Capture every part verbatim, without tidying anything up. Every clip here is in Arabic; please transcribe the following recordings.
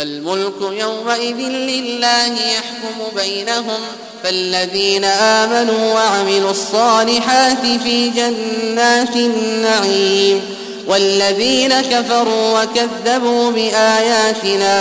والملك يومئذ لله يحكم بينهم فالذين آمنوا وعملوا الصالحات في جنات النعيم والذين كفروا وكذبوا بآياتنا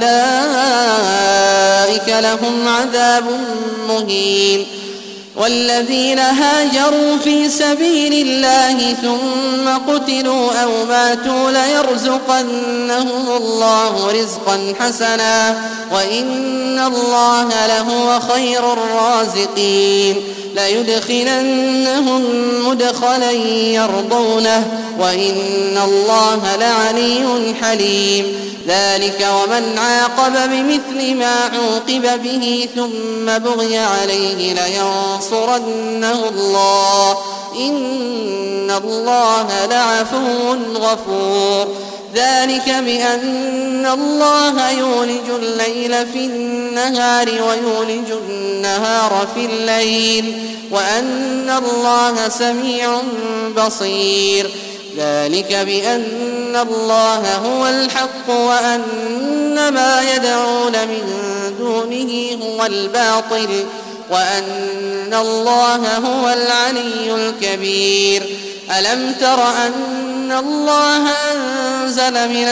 فأولئك لهم عذاب مهين والذين هاجروا في سبيل الله ثم قتلوا أو ماتوا ليرزقنهم الله رزقا حسنا وإن الله لهو خير الرازقين ليدخلنهم مدخلا يرضونه وإن الله لعلي حليم ذلك ومن عاقب بمثل ما عوقب به ثم بغي عليه لينصرنه الله إن الله لعفو غفور ذلك بأن الله يولج الليل في النهار ويولج النهار في الليل وأن الله سميع بصير ذلك بأن الله هو الحق وأن ما يدعون من دونه هو الباطل وأن الله هو العلي الكبير ألم تر أن الله أنزل من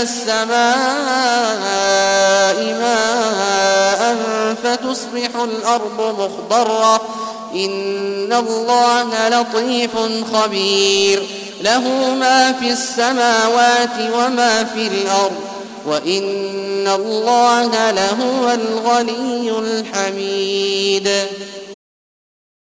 السماء ماء فتصبح الأرض مخضرة إن الله لطيف خبير له ما في السماوات وما في الأرض وإن الله لهو الغني الحميد.